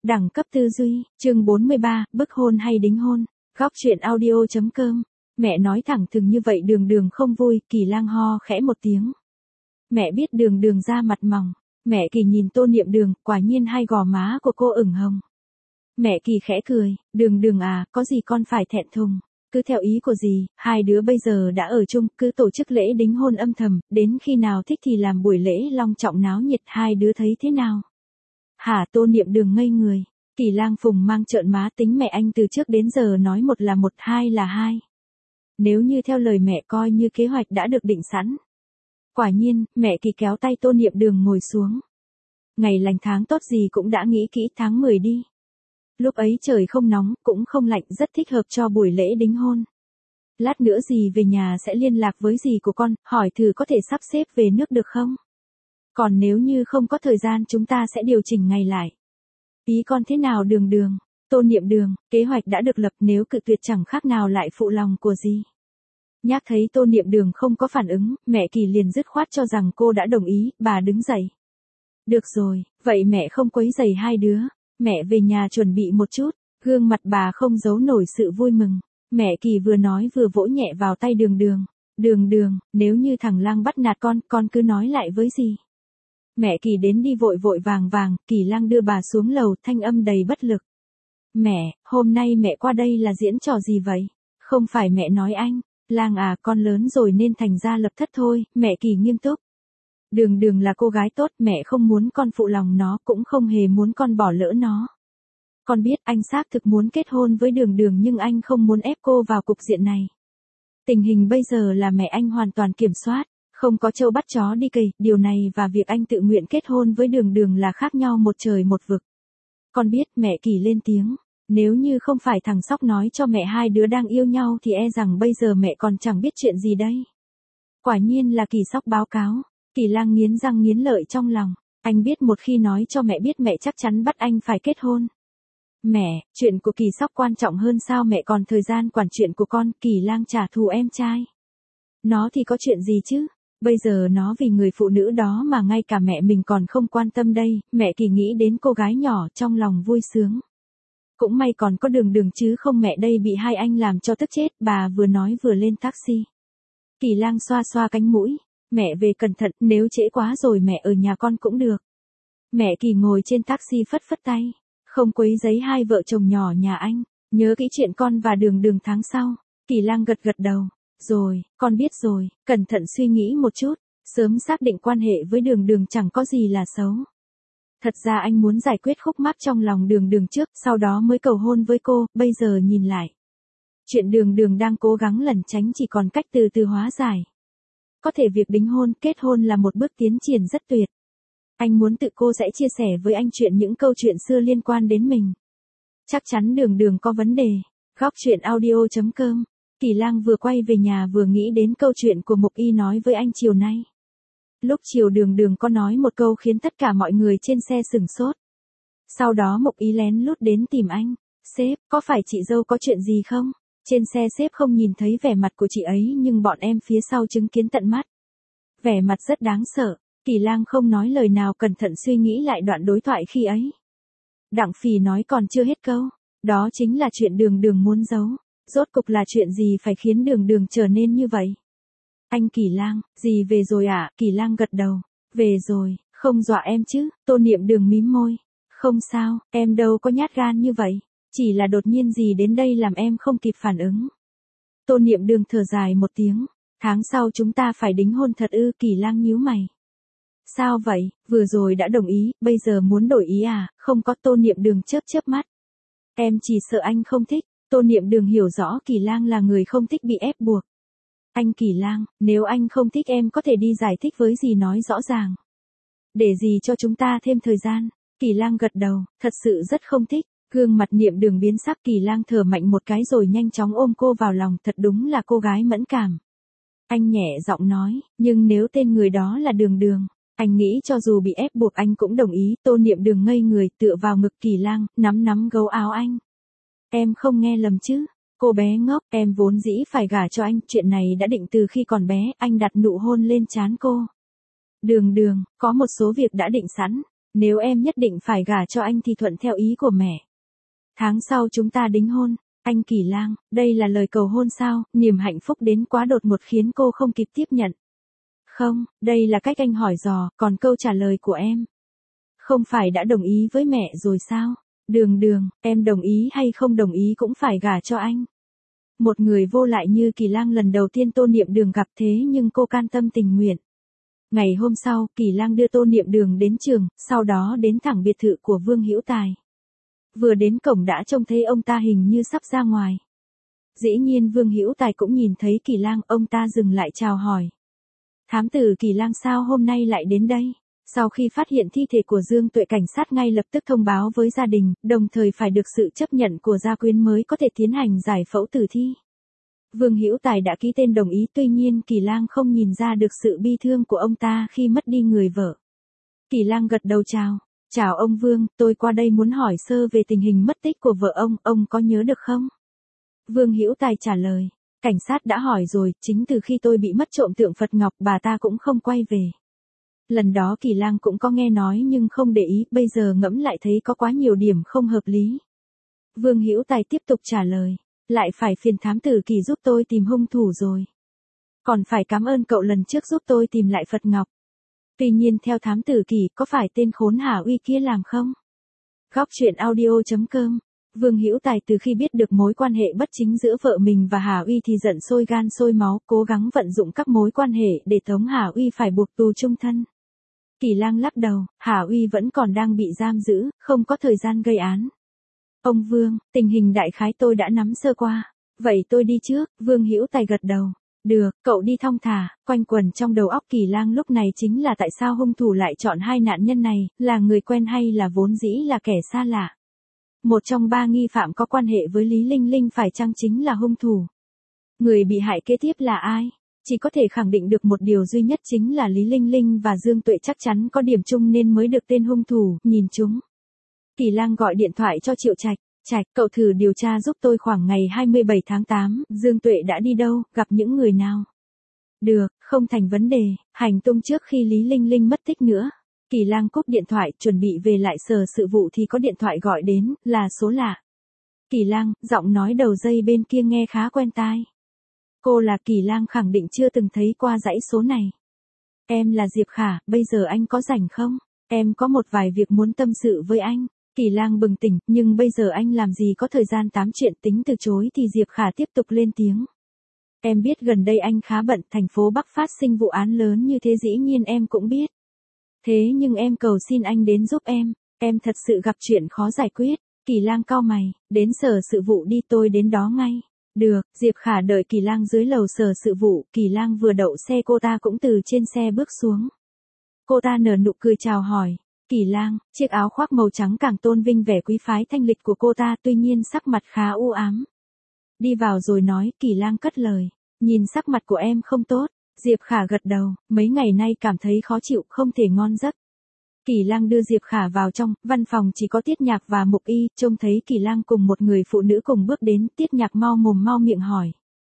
Đẳng cấp tư duy, chương 43, bức hôn hay đính hôn. Góc truyện audio.com. Mẹ nói thẳng thừng như vậy Đường Đường không vui, Kỳ Lang ho khẽ một tiếng. Mẹ biết Đường Đường ra mặt mỏng. Mẹ Kỳ nhìn Tô Niệm Đường, quả nhiên hai gò má của cô ửng hồng. Mẹ Kỳ khẽ cười, Đường Đường à, có gì con phải thẹn thùng. Cứ theo ý của dì, hai đứa bây giờ đã ở chung, cứ tổ chức lễ đính hôn âm thầm, đến khi nào thích thì làm buổi lễ long trọng náo nhiệt, hai đứa thấy thế nào? Hả? Tô Niệm Đường ngây người. Kỳ Lang phùng mang trợn má, tính mẹ anh từ trước đến giờ nói một là một, hai là hai. Nếu như theo lời mẹ coi như kế hoạch đã được định sẵn. Quả nhiên, mẹ Kỳ kéo tay Tô Niệm Đường ngồi xuống. Ngày lành tháng tốt gì cũng đã nghĩ kỹ, tháng 10 đi. Lúc ấy trời không nóng, cũng không lạnh, rất thích hợp cho buổi lễ đính hôn. Lát nữa dì về nhà sẽ liên lạc với dì của con, hỏi thử có thể sắp xếp về nước được không? Còn nếu như không có thời gian chúng ta sẽ điều chỉnh ngày lại. Ý con thế nào Đường Đường? Tô Niệm Đường, kế hoạch đã được lập, nếu cự tuyệt chẳng khác nào lại phụ lòng của dì. Nhắc thấy Tô Niệm Đường không có phản ứng, mẹ Kỳ liền dứt khoát cho rằng cô đã đồng ý, bà đứng dậy. Được rồi, vậy mẹ không quấy rầy hai đứa. Mẹ về nhà chuẩn bị một chút. Gương mặt bà không giấu nổi sự vui mừng. Mẹ Kỳ vừa nói vừa vỗ nhẹ vào tay Đường Đường. Đường Đường, nếu như thằng Lang bắt nạt con cứ nói lại với dì. Mẹ Kỳ đến đi vội vội vàng vàng, Kỳ Lang đưa bà xuống lầu, thanh âm đầy bất lực. Mẹ, hôm nay mẹ qua đây là diễn trò gì vậy? Không phải mẹ nói anh, Lang à, con lớn rồi nên thành ra lập thất thôi, mẹ Kỳ nghiêm túc. Đường Đường là cô gái tốt, mẹ không muốn con phụ lòng nó, cũng không hề muốn con bỏ lỡ nó. Con biết anh xác thực muốn kết hôn với Đường Đường nhưng anh không muốn ép cô vào cục diện này. Tình hình bây giờ là mẹ anh hoàn toàn kiểm soát, không có trâu bắt chó đi cày, điều này và việc anh tự nguyện kết hôn với Đường Đường là khác nhau một trời một vực. Con biết, mẹ Kỳ lên tiếng, nếu như không phải thằng Sóc nói cho mẹ hai đứa đang yêu nhau thì e rằng bây giờ mẹ còn chẳng biết chuyện gì đây. Quả nhiên là Kỳ Sóc báo cáo. Kỳ Lang nghiến răng nghiến lợi trong lòng, anh biết một khi nói cho mẹ biết mẹ chắc chắn bắt anh phải kết hôn. Mẹ, chuyện của Kỳ Sóc quan trọng hơn sao mẹ còn thời gian quản chuyện của con? Kỳ Lang trả thù em trai. Nó thì có chuyện gì chứ, bây giờ nó vì người phụ nữ đó mà ngay cả mẹ mình còn không quan tâm đây. Mẹ Kỳ nghĩ đến cô gái nhỏ trong lòng vui sướng. Cũng may còn có Đường Đường chứ không mẹ đây bị hai anh làm cho tức chết. Bà vừa nói vừa lên taxi. Kỳ Lang xoa xoa cánh mũi. Mẹ về cẩn thận, nếu trễ quá rồi mẹ ở nhà con cũng được. Mẹ Kỳ ngồi trên taxi phất phất tay. Không quấy rầy hai vợ chồng nhỏ nhà anh. Nhớ kỹ chuyện con và Đường Đường tháng sau. Kỳ Lang gật gật đầu. Rồi, con biết rồi, cẩn thận suy nghĩ một chút. Sớm xác định quan hệ với Đường Đường chẳng có gì là xấu. Thật ra anh muốn giải quyết khúc mắc trong lòng Đường Đường trước, sau đó mới cầu hôn với cô. Bây giờ nhìn lại, chuyện Đường Đường đang cố gắng lẩn tránh chỉ còn cách từ từ hóa giải. Có thể việc đính hôn, kết hôn là một bước tiến triển rất tuyệt. Anh muốn tự cô sẽ chia sẻ với anh những câu chuyện xưa liên quan đến mình. Chắc chắn Đường Đường có vấn đề. Góc truyện audio.com. Kỳ Lang vừa quay về nhà vừa nghĩ đến câu chuyện của Mục Y nói với anh chiều nay. Lúc chiều Đường Đường có nói một câu khiến tất cả mọi người trên xe sửng sốt. Sau đó Mục Y lén lút đến tìm anh. Sếp, có phải chị dâu có chuyện gì không? Trên xe sếp không nhìn thấy vẻ mặt của chị ấy nhưng bọn em phía sau chứng kiến tận mắt. Vẻ mặt rất đáng sợ. Kỳ Lang không nói lời nào, cẩn thận suy nghĩ lại đoạn đối thoại khi ấy. Đặng Phì nói còn chưa hết câu. Đó chính là chuyện Đường Đường muốn giấu. Rốt cục là chuyện gì phải khiến Đường Đường trở nên như vậy? Anh Kỳ Lang, dì về rồi à? Kỳ Lang gật đầu. Về rồi, không dọa em chứ? Tô Niệm Đường mím môi. Không sao, em đâu có nhát gan như vậy. Chỉ là đột nhiên dì đến đây làm em không kịp phản ứng. Tô Niệm Đường thở dài một tiếng. Tháng sau chúng ta phải đính hôn thật ư? Kỳ Lang nhíu mày. Sao vậy, vừa rồi đã đồng ý, bây giờ muốn đổi ý à? Không có. Tô Niệm Đường chớp chớp mắt. Em chỉ sợ anh không thích. Tô Niệm Đường hiểu rõ Kỳ Lang là người không thích bị ép buộc. Anh Kỳ Lang, nếu anh không thích em có thể đi giải thích với dì nói rõ ràng. Để dì cho chúng ta thêm thời gian. Kỳ Lang gật đầu, thật sự rất không thích. Gương mặt Niệm Đường biến sắc. Kỳ Lang thở mạnh một cái rồi nhanh chóng ôm cô vào lòng, thật đúng là cô gái mẫn cảm. Anh nhẹ giọng nói, nhưng nếu tên người đó là Đường Đường, anh nghĩ cho dù bị ép buộc anh cũng đồng ý. Tô Niệm Đường ngây người tựa vào ngực Kỳ Lang, nắm gấu áo anh. Em không nghe lầm chứ? Cô bé ngốc, em vốn dĩ phải gả cho anh, chuyện này đã định từ khi còn bé. Anh đặt nụ hôn lên trán cô. Đường Đường, có một số việc đã định sẵn. Nếu em nhất định phải gả cho anh thì thuận theo ý của mẹ. Tháng sau chúng ta đính hôn. Anh Kỳ Lang, đây là lời cầu hôn sao? Niềm hạnh phúc đến quá đột ngột khiến cô không kịp tiếp nhận. Không, đây là cách anh hỏi dò, còn câu trả lời của em. Không phải đã đồng ý với mẹ rồi sao? Đường Đường, em đồng ý hay không đồng ý cũng phải gả cho anh. Một người vô lại như Kỳ Lang lần đầu tiên Tô Niệm Đường gặp thế nhưng cô can tâm tình nguyện. Ngày hôm sau, Kỳ Lang đưa Tô Niệm Đường đến trường, sau đó đến thẳng biệt thự của Vương Hữu Tài. Vừa đến cổng đã trông thấy ông ta hình như sắp ra ngoài. Dĩ nhiên Vương Hữu Tài cũng nhìn thấy Kỳ Lang, ông ta dừng lại chào hỏi. Thám tử Kỳ Lang sao hôm nay lại đến đây? Sau khi phát hiện thi thể của Dương Tuệ, cảnh sát ngay lập tức thông báo với gia đình, đồng thời phải được sự chấp nhận của gia quyến mới có thể tiến hành giải phẫu tử thi. Vương Hữu Tài đã ký tên đồng ý, tuy nhiên Kỳ Lang không nhìn ra được sự bi thương của ông ta khi mất đi người vợ. Kỳ Lang gật đầu chào. Chào ông Vương, tôi qua đây muốn hỏi sơ về tình hình mất tích của vợ ông có nhớ được không? Vương Hữu Tài trả lời. Cảnh sát đã hỏi rồi, chính từ khi tôi bị mất trộm tượng Phật Ngọc bà ta cũng không quay về. Lần đó Kỳ Lang cũng có nghe nói nhưng không để ý, bây giờ ngẫm lại thấy có quá nhiều điểm không hợp lý. Vương Hữu Tài tiếp tục trả lời. Lại phải phiền thám tử Kỳ giúp tôi tìm hung thủ rồi. Còn phải cảm ơn cậu lần trước giúp tôi tìm lại Phật Ngọc. Tuy nhiên theo thám tử Kỳ có phải tên khốn Hà Uy kia làm không? Góc truyện audio.com. Vương Hữu Tài từ khi biết được mối quan hệ bất chính giữa vợ mình và Hà Uy thì giận sôi gan sôi máu, cố gắng vận dụng các mối quan hệ để tống Hà Uy phải buộc tù chung thân. Kỳ Lang lắc đầu, Hà Uy vẫn còn đang bị giam giữ, không có thời gian gây án. Ông Vương, tình hình đại khái tôi đã nắm sơ qua. Vậy tôi đi trước, Vương Hữu Tài gật đầu. Được, cậu đi thong thả. Quanh quẩn trong đầu óc Kỳ Lang lúc này chính là tại sao hung thủ lại chọn hai nạn nhân này, là người quen hay là vốn dĩ là kẻ xa lạ. Một trong ba nghi phạm có quan hệ với Lý Linh Linh phải chăng chính là hung thủ. Người bị hại kế tiếp là ai? Chỉ có thể khẳng định được một điều duy nhất chính là Lý Linh Linh và Dương Tuệ chắc chắn có điểm chung nên mới được tên hung thủ nhìn chúng. Kỳ Lang gọi điện thoại cho Triệu Trạch. Trạch, cậu thử điều tra giúp tôi khoảng ngày 27 tháng 8, Dương Tuệ đã đi đâu, gặp những người nào? Được, không thành vấn đề, hành tung trước khi Lý Linh Linh mất tích nữa. Kỳ Lang cúp điện thoại, chuẩn bị về lại sở sự vụ thì có điện thoại gọi đến, là số lạ. Kỳ Lang, giọng nói đầu dây bên kia nghe khá quen tai. Cô là Kỳ Lang khẳng định chưa từng thấy qua dãy số này. Em là Diệp Khả, bây giờ anh có rảnh không? Em có một vài việc muốn tâm sự với anh. Kỳ Lang bừng tỉnh, nhưng bây giờ anh làm gì có thời gian tám chuyện, tính từ chối thì Diệp Khả tiếp tục lên tiếng. Em biết gần đây anh khá bận, thành phố Bắc phát sinh vụ án lớn như thế dĩ nhiên em cũng biết. Thế nhưng em cầu xin anh đến giúp em thật sự gặp chuyện khó giải quyết. Kỳ Lang cau mày, đến sở sự vụ đi, tôi đến đó ngay. Được, Diệp Khả đợi Kỳ Lang dưới lầu sở sự vụ, Kỳ Lang vừa đậu xe cô ta cũng từ trên xe bước xuống. Cô ta nở nụ cười chào hỏi. Kỳ Lang, chiếc áo khoác màu trắng càng tôn vinh vẻ quý phái thanh lịch của cô ta, tuy nhiên sắc mặt khá u ám. Đi vào rồi nói, Kỳ Lang cất lời. Nhìn sắc mặt của em không tốt. Diệp Khả gật đầu, mấy ngày nay cảm thấy khó chịu, không thể ngon giấc. Kỳ Lang đưa Diệp Khả vào trong, văn phòng chỉ có Tiết Nhạc và Mục Y, trông thấy Kỳ Lang cùng một người phụ nữ cùng bước đến, Tiết Nhạc mau mồm mau miệng hỏi.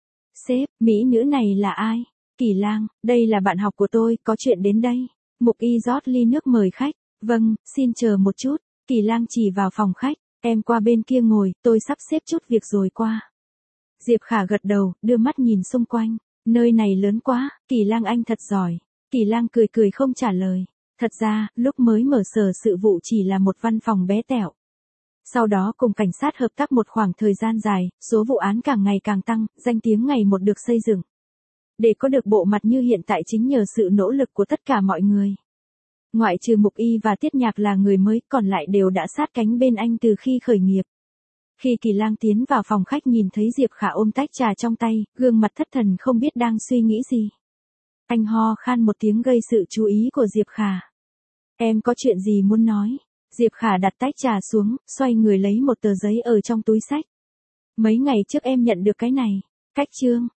Sếp, mỹ nữ này là ai? Kỳ Lang, đây là bạn học của tôi, có chuyện đến đây. Mục Y rót ly nước mời khách. Vâng, xin chờ một chút. Kỳ Lang chỉ vào phòng khách, em qua bên kia ngồi, tôi sắp xếp chút việc rồi qua. Diệp Khả gật đầu, đưa mắt nhìn xung quanh. Nơi này lớn quá, Kỳ Lang anh thật giỏi. Kỳ Lang cười cười không trả lời. Thật ra, lúc mới mở sở sự vụ chỉ là một văn phòng bé tẹo. Sau đó cùng cảnh sát hợp tác một khoảng thời gian dài, số vụ án càng ngày càng tăng, danh tiếng ngày một được xây dựng. Để có được bộ mặt như hiện tại chính nhờ sự nỗ lực của tất cả mọi người. Ngoại trừ Mục Y và Tiết Nhạc là người mới, còn lại đều đã sát cánh bên anh từ khi khởi nghiệp. Khi Kỳ Lang tiến vào phòng khách nhìn thấy Diệp Khả ôm tách trà trong tay, gương mặt thất thần không biết đang suy nghĩ gì. Anh ho khan một tiếng gây sự chú ý của Diệp Khả. Em có chuyện gì muốn nói? Diệp Khả đặt tách trà xuống, xoay người lấy một tờ giấy ở trong túi xách. Mấy ngày trước em nhận được cái này. Cách chương.